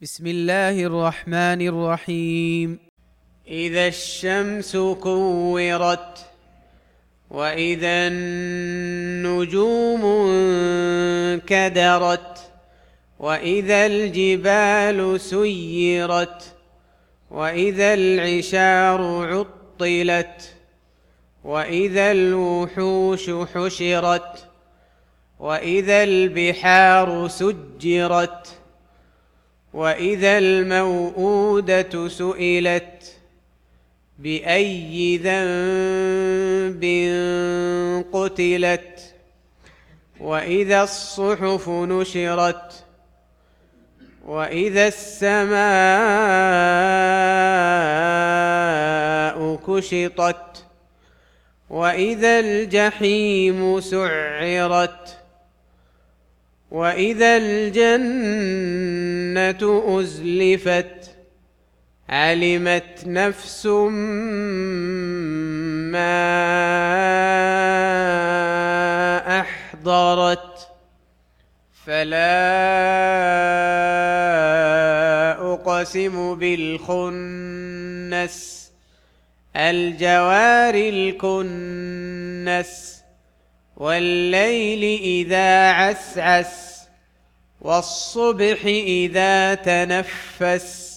بسم الله الرحمن الرحيم. إذا الشمس كورت وإذا النجوم انكدرت وإذا الجبال سيرت وإذا العشار عطلت وإذا الوحوش حشرت وإذا البحار سجرت وإذا الموءودة سئلت بأي ذنب قتلت وإذا الصحف نشرت وإذا السماء كشطت وإذا الجحيم سعرت وإذا الجنة أزلفت علمت نفس ما أحضرت فلا أقسم بالخنس الجوار الكنس والليل إذا عسعس والصبح إذا تنفس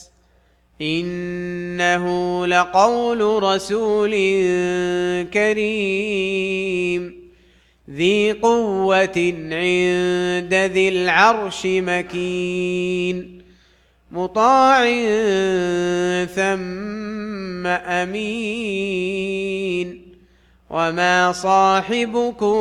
إنه لقول رسول كريم ذي قوة عند ذي العرش مكين مطاع ثم أمين وما صاحبكم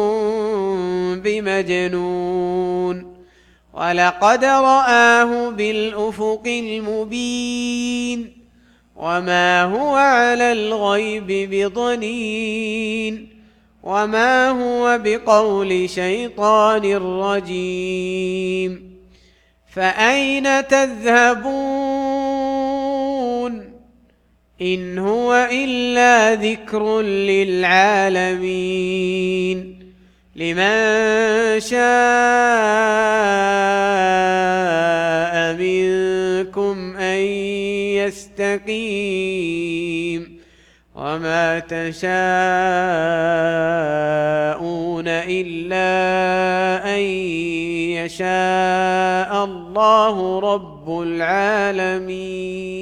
بمجنون ولقد رآه بالأفق المبين وما هو على الغيب بضنين وما هو بقول شيطان رجيم فأين تذهبون إن هو إلا ذكر للعالمين لمن شاء منكم أن يستقيم وما تشاءون إلا أن يشاء الله رب العالمين.